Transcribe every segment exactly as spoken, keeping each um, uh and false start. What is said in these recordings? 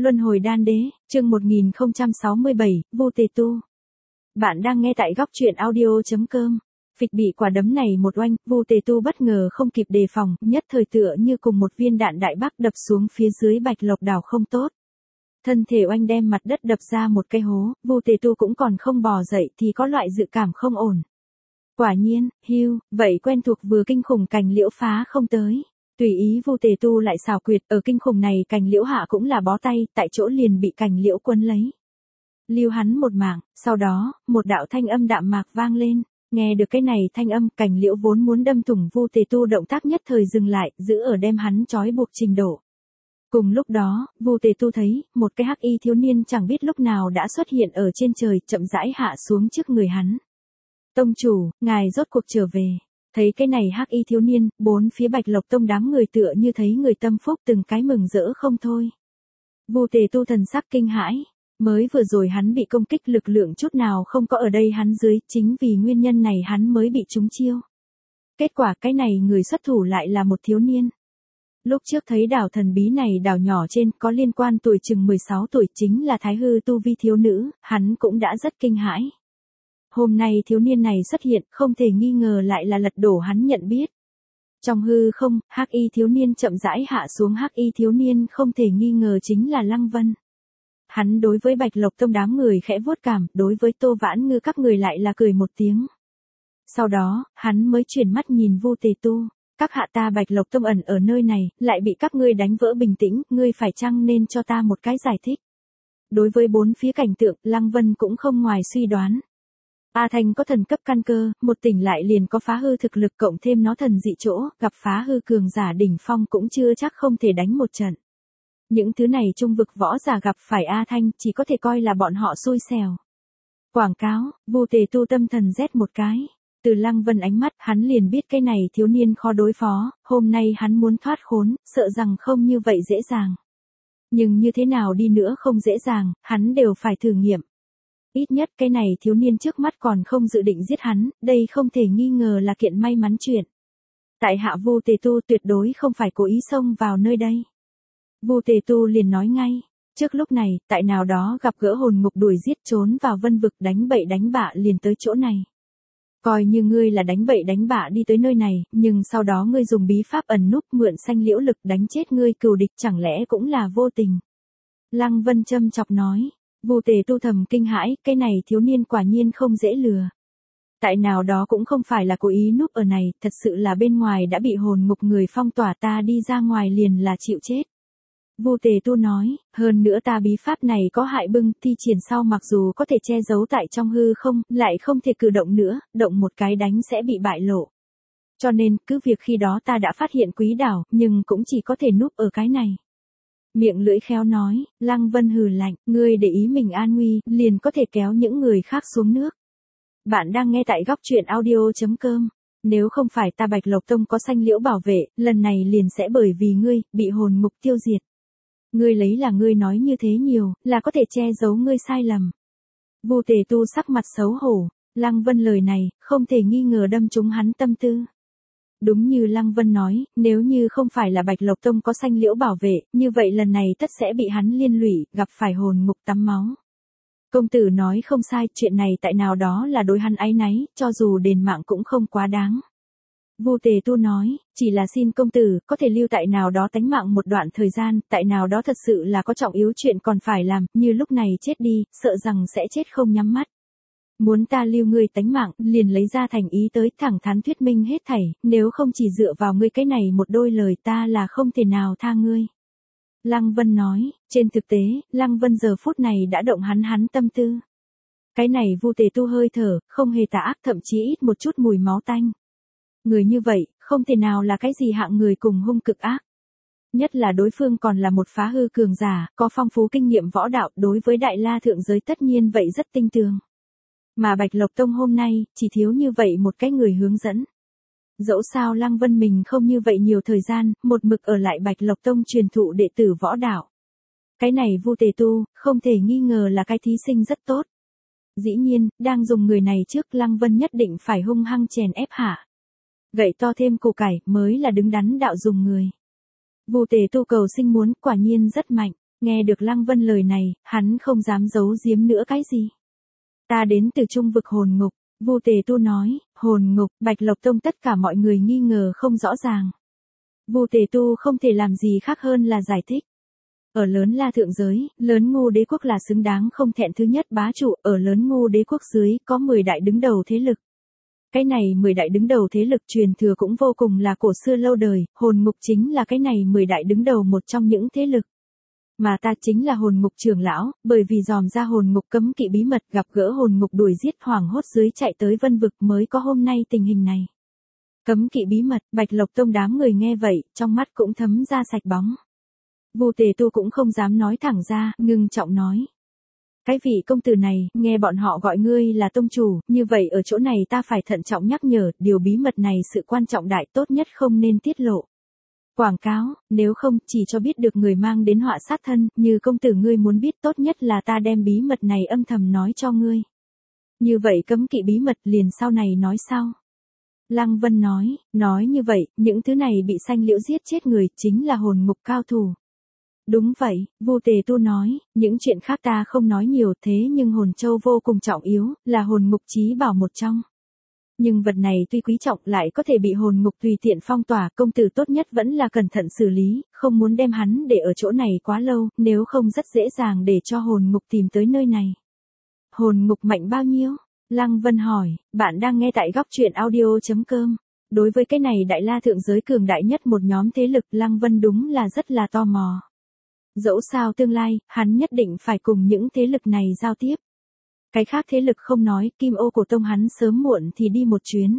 Luân hồi đan đế, chương một nghìn không trăm sáu mươi bảy, Vu Tề Tu. Bạn đang nghe tại góc truyện audio chấm com. Phịch bị quả đấm này một oanh, Vu Tề Tu bất ngờ không kịp đề phòng, nhất thời tựa như cùng một viên đạn đại bác đập xuống phía dưới Bạch Lộc đảo không tốt. Thân thể oanh đem mặt đất đập ra một cái hố, Vu Tề Tu cũng còn không bò dậy thì có loại dự cảm không ổn. Quả nhiên, hưu, vậy quen thuộc vừa kinh khủng cành liễu phá không tới. Tùy ý Vu Tề Tu lại xảo quyệt, ở kinh khủng này cành liễu hạ cũng là bó tay, tại chỗ liền bị cành liễu quấn lấy. Lưu hắn một mạng, sau đó, một đạo thanh âm đạm mạc vang lên, nghe được cái này thanh âm, cành liễu vốn muốn đâm thủng Vu Tề Tu động tác nhất thời dừng lại, giữ ở đem hắn trói buộc trình độ. Cùng lúc đó, Vu Tề Tu thấy, một cái hắc y thiếu niên chẳng biết lúc nào đã xuất hiện ở trên trời, chậm rãi hạ xuống trước người hắn. Tông chủ, ngài rốt cuộc trở về. Thấy cái này hắc y thiếu niên, bốn phía Bạch Lộc Tông đám người tựa như thấy người tâm phúc từng cái mừng rỡ không thôi. Vu Tề Tu thần sắc kinh hãi, mới vừa rồi hắn bị công kích lực lượng chút nào không có ở đây hắn dưới, chính vì nguyên nhân này hắn mới bị trúng chiêu. Kết quả cái này người xuất thủ lại là một thiếu niên. Lúc trước thấy đảo thần bí này đảo nhỏ trên có liên quan tuổi chừng mười sáu tuổi chính là Thái Hư tu vi thiếu nữ, hắn cũng đã rất kinh hãi. Hôm nay thiếu niên này xuất hiện, không thể nghi ngờ lại là lật đổ hắn nhận biết. Trong hư không, hắc y thiếu niên chậm rãi hạ xuống, hắc y thiếu niên không thể nghi ngờ chính là Lăng Vân. Hắn đối với Bạch Lộc Tông đám người khẽ vuốt cảm, đối với Tô Vãn Ngư các người lại là cười một tiếng. Sau đó, hắn mới chuyển mắt nhìn Vu Tề Tu, các hạ ta Bạch Lộc Tông ẩn ở nơi này, lại bị các ngươi đánh vỡ bình tĩnh, ngươi phải chăng nên cho ta một cái giải thích. Đối với bốn phía cảnh tượng, Lăng Vân cũng không ngoài suy đoán. A Thanh có thần cấp căn cơ, một tỉnh lại liền có phá hư thực lực cộng thêm nó thần dị chỗ, gặp phá hư cường giả đỉnh phong cũng chưa chắc không thể đánh một trận. Những thứ này trung vực võ giả gặp phải A Thanh chỉ có thể coi là bọn họ xui xẻo. Quảng cáo, Vu Tề Tu tâm thần rét một cái. Từ Lăng Vân ánh mắt hắn liền biết cái này thiếu niên khó đối phó, hôm nay hắn muốn thoát khốn, sợ rằng không như vậy dễ dàng. Nhưng như thế nào đi nữa không dễ dàng, hắn đều phải thử nghiệm. Ít nhất cái này thiếu niên trước mắt còn không dự định giết hắn, đây không thể nghi ngờ là kiện may mắn chuyện. Tại hạ Vu Tề Tu tuyệt đối không phải cố ý xông vào nơi đây. Vu Tề Tu liền nói ngay, trước lúc này, tại nào đó gặp gỡ hồn ngục đuổi giết trốn vào vân vực đánh bậy đánh bạ liền tới chỗ này. Coi như ngươi là đánh bậy đánh bạ đi tới nơi này, nhưng sau đó ngươi dùng bí pháp ẩn núp mượn xanh liễu lực đánh chết ngươi cừu địch chẳng lẽ cũng là vô tình. Lăng Vân châm chọc nói. Vu Tề Tu thầm kinh hãi, cái này thiếu niên quả nhiên không dễ lừa. Tại nào đó cũng không phải là cố ý núp ở này, thật sự là bên ngoài đã bị hồn ngục người phong tỏa, ta đi ra ngoài liền là chịu chết. Vu Tề Tu nói, hơn nữa ta bí pháp này có hại bưng, thi triển sau mặc dù có thể che giấu tại trong hư không, lại không thể cử động nữa, động một cái đánh sẽ bị bại lộ. Cho nên, cứ việc khi đó ta đã phát hiện quý đảo, nhưng cũng chỉ có thể núp ở cái này. Miệng lưỡi khéo nói, Lăng Vân hừ lạnh, ngươi để ý mình an nguy, liền có thể kéo những người khác xuống nước. Bạn đang nghe tại góc truyện audio chấm com. Nếu không phải ta Bạch Lộc Tông có xanh liễu bảo vệ, lần này liền sẽ bởi vì ngươi, bị hồn ngục tiêu diệt. Ngươi lấy là ngươi nói như thế nhiều, là có thể che giấu ngươi sai lầm. Vu Tề Tu sắc mặt xấu hổ, Lăng Vân lời này, không thể nghi ngờ đâm trúng hắn tâm tư. Đúng như Lăng Vân nói, nếu như không phải là Bạch Lộc Tông có xanh liễu bảo vệ, như vậy lần này tất sẽ bị hắn liên lụy, gặp phải hồn ngục tắm máu. Công tử nói không sai, chuyện này tại nào đó là đối hắn áy náy, cho dù đền mạng cũng không quá đáng. Vu Tề Tu nói, chỉ là xin công tử, có thể lưu tại nào đó tánh mạng một đoạn thời gian, tại nào đó thật sự là có trọng yếu chuyện còn phải làm, như lúc này chết đi, sợ rằng sẽ chết không nhắm mắt. Muốn ta lưu ngươi tánh mạng, liền lấy ra thành ý tới thẳng thắn thuyết minh hết thảy, nếu không chỉ dựa vào ngươi cái này một đôi lời ta là không thể nào tha ngươi. Lăng Vân nói, trên thực tế, Lăng Vân giờ phút này đã động hắn hắn tâm tư. Cái này Vu Tề Tu hơi thở, không hề tà ác, thậm chí ít một chút mùi máu tanh. Người như vậy, không thể nào là cái gì hạng người cùng hung cực ác. Nhất là đối phương còn là một phá hư cường giả, có phong phú kinh nghiệm võ đạo, đối với Đại La thượng giới tất nhiên vậy rất tinh tường. Mà Bạch Lộc Tông hôm nay, chỉ thiếu như vậy một cái người hướng dẫn. Dẫu sao Lăng Vân mình không như vậy nhiều thời gian, một mực ở lại Bạch Lộc Tông truyền thụ đệ tử võ đạo. Cái này Vu Tề Tu, không thể nghi ngờ là cái thí sinh rất tốt. Dĩ nhiên, đang dùng người này trước Lăng Vân nhất định phải hung hăng chèn ép hạ. Gậy to thêm củ cải mới là đứng đắn đạo dùng người. Vu Tề Tu cầu sinh muốn quả nhiên rất mạnh. Nghe được Lăng Vân lời này, hắn không dám giấu giếm nữa cái gì. Ta đến từ trung vực hồn ngục, Vu Tề Tu nói, hồn ngục, Bạch Lộc Tông tất cả mọi người nghi ngờ không rõ ràng. Vu Tề Tu không thể làm gì khác hơn là giải thích. Ở lớn La thượng giới, lớn Ngô đế quốc là xứng đáng không thẹn thứ nhất bá chủ, ở lớn Ngô đế quốc dưới có mười đại đứng đầu thế lực. Cái này mười đại đứng đầu thế lực truyền thừa cũng vô cùng là cổ xưa lâu đời, hồn ngục chính là cái này mười đại đứng đầu một trong những thế lực. Mà ta chính là hồn ngục trưởng lão, bởi vì dòm ra hồn ngục cấm kỵ bí mật gặp gỡ hồn ngục đuổi giết hoảng hốt dưới chạy tới Vân vực mới có hôm nay tình hình này. Cấm kỵ bí mật, Bạch Lộc Tông đám người nghe vậy, trong mắt cũng thấm ra sạch bóng. Vu Tề Tu cũng không dám nói thẳng ra, ngưng trọng nói. Cái vị công tử này, nghe bọn họ gọi ngươi là tông chủ, như vậy ở chỗ này ta phải thận trọng nhắc nhở, điều bí mật này sự quan trọng đại tốt nhất không nên tiết lộ. Quảng cáo, nếu không, chỉ cho biết được người mang đến họa sát thân, như công tử ngươi muốn biết tốt nhất là ta đem bí mật này âm thầm nói cho ngươi. Như vậy cấm kỵ bí mật liền sau này nói sau. Lăng Vân nói, nói như vậy, những thứ này bị Sanh Liễu giết chết người, chính là hồn ngục cao thủ. Đúng vậy, Vu Tề Tu nói, những chuyện khác ta không nói nhiều thế nhưng hồn châu vô cùng trọng yếu, là hồn ngục chí bảo một trong. Nhưng vật này tuy quý trọng lại có thể bị hồn ngục tùy tiện phong tỏa, công tử tốt nhất vẫn là cẩn thận xử lý, không muốn đem hắn để ở chỗ này quá lâu, nếu không rất dễ dàng để cho hồn ngục tìm tới nơi này. Hồn ngục mạnh bao nhiêu? Lăng Vân hỏi, bạn đang nghe tại góc truyện audio chấm com. Đối với cái này Đại La thượng giới cường đại nhất một nhóm thế lực, Lăng Vân đúng là rất là tò mò. Dẫu sao tương lai, hắn nhất định phải cùng những thế lực này giao tiếp. Cái khác thế lực không nói, Kim Ô Cổ Tông hắn sớm muộn thì đi một chuyến.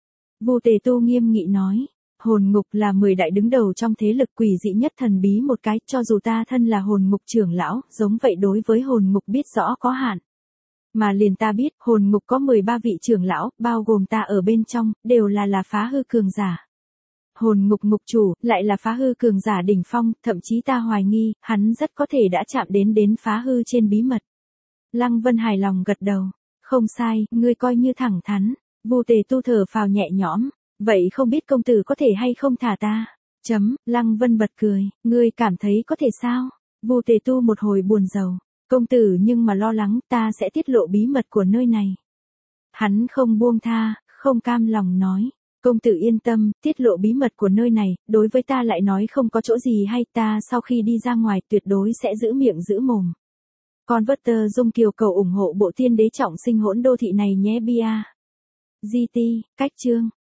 Vu Tề Tu nghiêm nghị nói, hồn ngục là mười đại đứng đầu trong thế lực quỷ dị nhất thần bí một cái, cho dù ta thân là hồn ngục trưởng lão, giống vậy đối với hồn ngục biết rõ có hạn. Mà liền ta biết, hồn ngục có mười ba vị trưởng lão, bao gồm ta ở bên trong, đều là là phá hư cường giả. Hồn ngục ngục chủ, lại là phá hư cường giả đỉnh phong, thậm chí ta hoài nghi, hắn rất có thể đã chạm đến đến phá hư trên bí mật. Lăng Vân hài lòng gật đầu. Không sai, ngươi coi như thẳng thắn. Vu Tề Tu thở phào nhẹ nhõm. Vậy không biết công tử có thể hay không thả ta? Chấm, Lăng Vân bật cười. Ngươi cảm thấy có thể sao? Vu Tề Tu một hồi buồn rầu. Công tử nhưng mà lo lắng ta sẽ tiết lộ bí mật của nơi này. Hắn không buông tha, không cam lòng nói. Công tử yên tâm, tiết lộ bí mật của nơi này, đối với ta lại nói không có chỗ gì hay, ta sau khi đi ra ngoài tuyệt đối sẽ giữ miệng giữ mồm. Converter Dung Kiều cầu ủng hộ bộ Tiên Đế Trọng Sinh Hỗn Đô Thị này nhé bia. giê tê, cách chương.